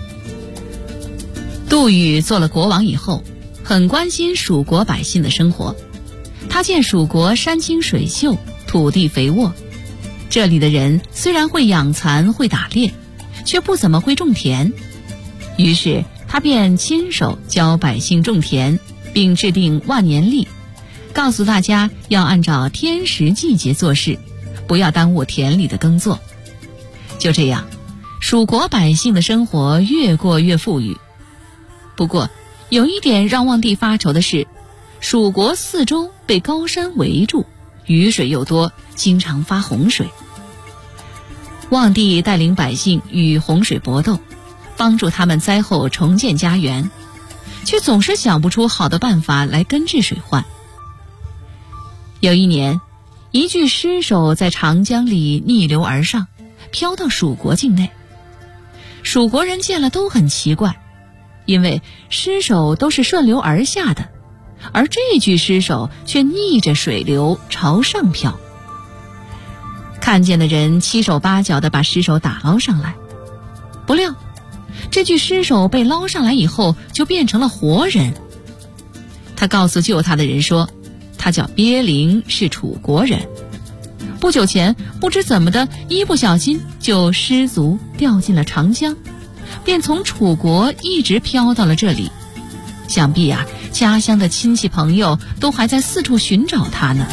杜宇做了国王以后，很关心蜀国百姓的生活。他见蜀国山清水秀，土地肥沃，这里的人虽然会养蚕会打猎，却不怎么会种田。于是他便亲手教百姓种田，并制定万年历，告诉大家要按照天时季节做事，不要耽误田里的耕作。就这样，蜀国百姓的生活越过越富裕。不过有一点让望帝发愁的是，蜀国四周被高山围住，雨水又多，经常发洪水。望帝带领百姓与洪水搏斗，帮助他们灾后重建家园，却总是想不出好的办法来根治水患。有一年，一具尸首在长江里逆流而上，飘到蜀国境内。蜀国人见了都很奇怪，因为尸首都是顺流而下的，而这具尸首却逆着水流朝上飘。看见的人七手八脚地把尸首打捞上来，不料这具尸首被捞上来以后就变成了活人。他告诉救他的人说，他叫鳖灵，是楚国人。不久前不知怎么的，一不小心就失足掉进了长江，便从楚国一直飘到了这里。想必家乡的亲戚朋友都还在四处寻找他呢。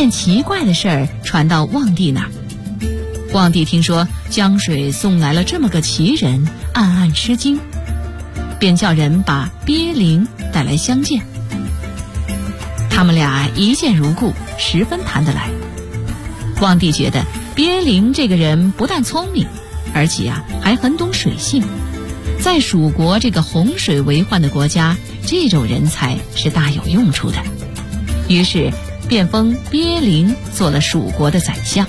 件奇怪的事儿传到望帝那儿。望帝听说江水送来了这么个奇人，暗暗吃惊，便叫人把鳖灵带来相见。他们俩一见如故，十分谈得来。望帝觉得鳖灵这个人不但聪明，而且还很懂水性，在蜀国这个洪水为患的国家，这种人才是大有用处的。于是便封鳖灵做了蜀国的宰相。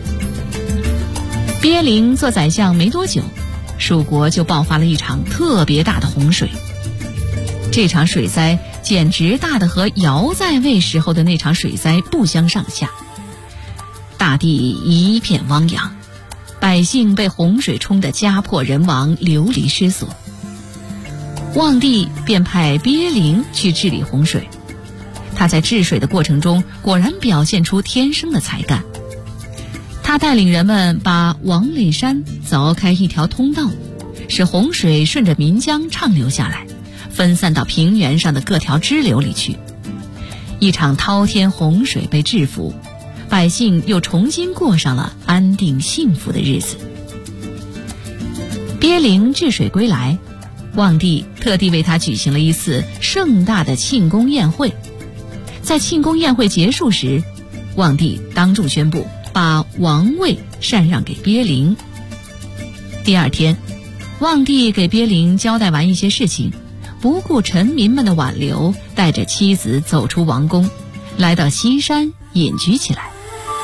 鳖灵做宰相没多久，蜀国就爆发了一场特别大的洪水。这场水灾简直大得和尧在位时候的那场水灾不相上下，大地一片汪洋，百姓被洪水冲得家破人亡，流离失所。望帝便派鳖灵去治理洪水，他在治水的过程中果然表现出天生的才干。他带领人们把王累山凿开一条通道，使洪水顺着岷江畅流下来，分散到平原上的各条支流里去。一场滔天洪水被制服，百姓又重新过上了安定幸福的日子。鳖灵治水归来，望帝特地为他举行了一次盛大的庆功宴会。在庆功宴会结束时，望帝当众宣布把王位禅让给鳖灵。第二天，望帝给鳖灵交代完一些事情，不顾臣民们的挽留，带着妻子走出王宫，来到西山隐居起来。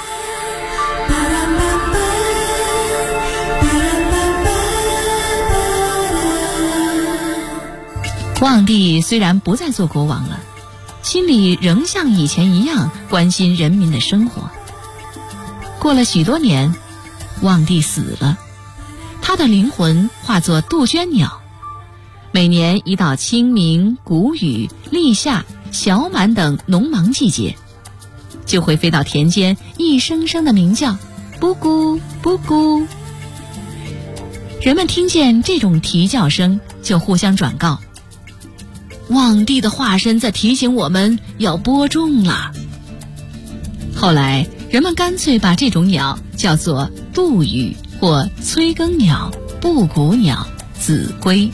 望帝虽然不再做国王了，心里仍像以前一样关心人民的生活。过了许多年，望帝死了，他的灵魂化作杜鹃鸟，每年一到清明、谷雨、立夏、小满等农忙季节，就会飞到田间，一声声的鸣叫，布谷布谷。人们听见这种啼叫声，就互相转告，望帝的化身在提醒我们要播种了。后来人们干脆把这种鸟叫做杜宇或催耕鸟、布谷鸟、子规。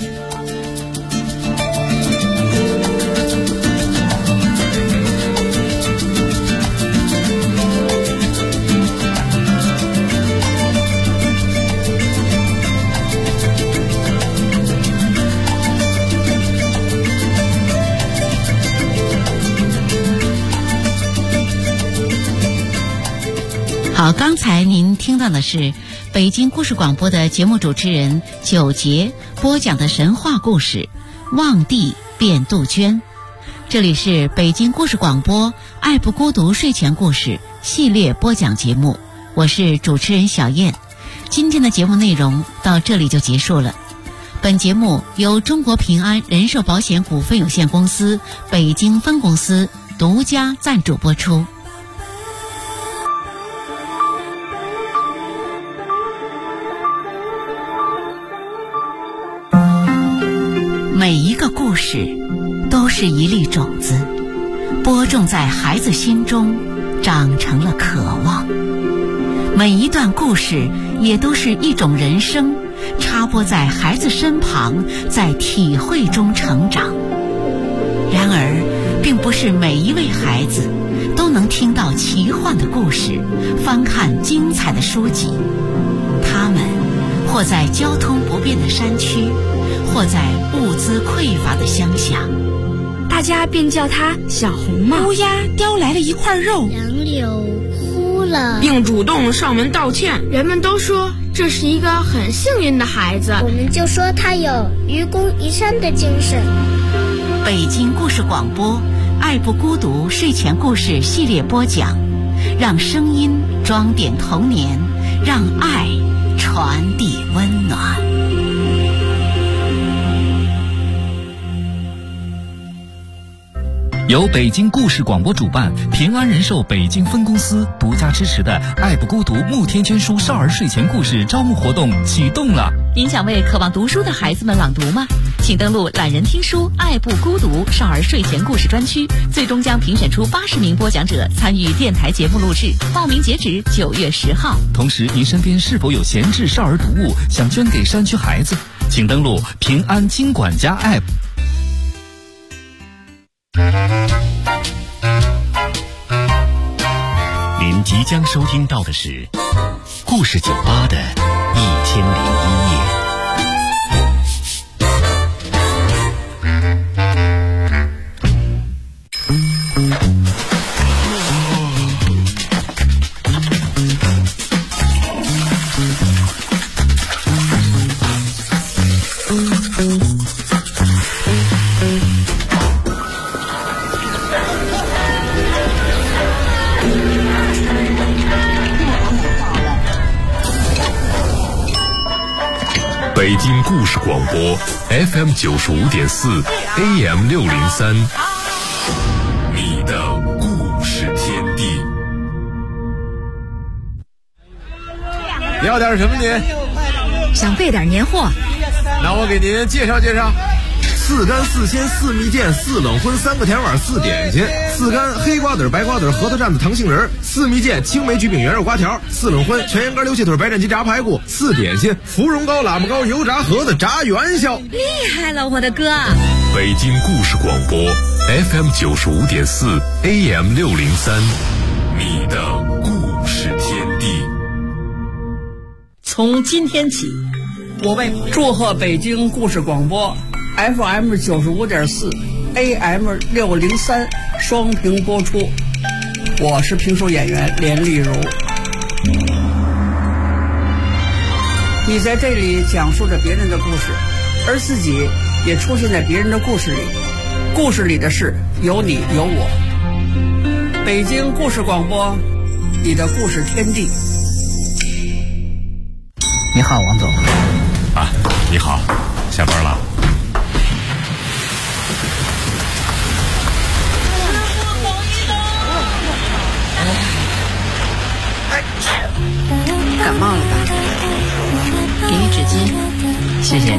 好，刚才您听到的是北京故事广播的节目主持人九杰播讲的神话故事《望帝变杜鹃》。这里是北京故事广播爱不孤独睡前故事系列播讲节目，我是主持人小燕。今天的节目内容到这里就结束了。本节目由中国平安人寿保险股份有限公司北京分公司独家赞助播出。每一个故事都是一粒种子，播种在孩子心中，长成了渴望。每一段故事也都是一种人生，插播在孩子身旁，在体会中成长。然而，并不是每一位孩子都能听到奇幻的故事，翻看精彩的书籍。他们或在交通不便的山区，或在物资匮乏的乡下， 大家便叫他小红帽。 乌鸦叼来了一块肉， 杨柳哭了， 并主动上门道歉。人们都说这是一个很幸运的孩子， 我们就说他有愚公移山的精神。 北京故事广播爱不孤独睡前故事系列播讲，让声音装点童年，让爱传递温暖。 由北京故事广播主办，平安人寿北京分公司独家支持的爱不孤独慕天娟书少儿睡前故事招募活动启动了。 您想为渴望读书的孩子们朗读吗？请登录懒人听书爱不孤独少儿睡前故事专区，最终将评选出80名播讲者参与电台节目录制，报名截止9月10号。 同时，您身边是否有闲置少儿读物想捐给山区孩子？请登录平安金管家 App。 您即将收听到的是故事酒吧的1001夜。北京故事广播 FM 95.4 AM 603，你的故事天地。 要点什么您？ 想备点年货。 那我给您介绍介绍。4干4鲜4蜜饯4冷荤3个甜碗4点心，4干黑瓜子白瓜子核桃蘸子糖杏仁，4蜜饯青梅焗饼圆肉瓜条，4冷荤全羊肝溜蟹腿白斩鸡炸排骨，4点心芙蓉糕喇嘛糕油炸盒子炸元宵。 厉害了，我的哥！ 北京故事广播 FM 95.4 AM 603，你的故事天地。 从今天起，我为祝贺北京故事广播FM 95.4 AM 603双屏播出。我是评书演员连丽如。你在这里讲述着别人的故事，而自己也出现在别人的故事里，故事里的事有你有我。北京故事广播，你的故事天地。 你好，王总。 啊，你好，下班了。 感冒了吧？ 给你纸巾， 谢谢。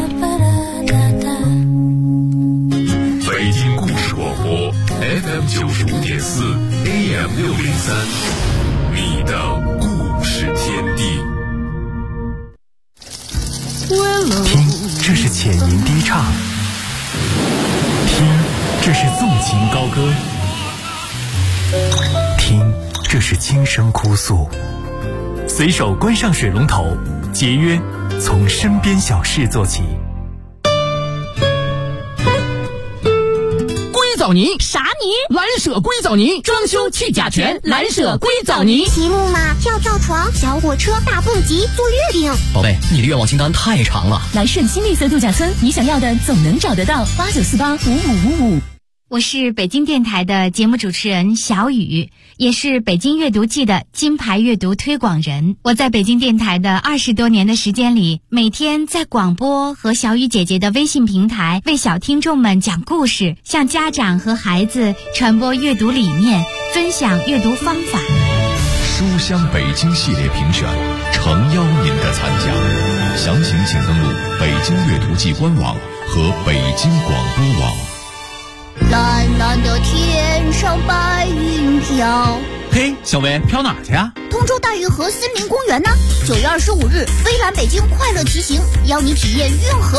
北京故事广播 FM 95.4 AM 603，你的故事天地。 听，这是浅吟低唱；听，这是纵情高歌；听，这是轻声哭诉。随手关上水龙头，节约，从身边小事做起。 硅藻泥啥泥？蓝舍硅藻泥，装修去甲醛，蓝舍硅藻泥。 积木嘛，跳跳床，小火车，大蹦极，坐月饼。 宝贝，你的愿望清单太长了。 来顺新绿色度假村，你想要的总能找得到。8948555555。 我是北京电台的节目主持人小雨，也是北京阅读季的金牌阅读推广人。我在北京电台的20多年的时间里，每天在广播和小雨姐姐的微信平台为小听众们讲故事，向家长和孩子传播阅读理念，分享阅读方法。 书香北京系列评选，诚邀您的参加。详情请登录北京阅读季官网和北京广播网。 蓝蓝的天上白云飘。 嘿，小薇，飘哪儿去啊？ 通州大运河森林公园呢？9月25日，微蓝北京快乐骑行，邀你体验运河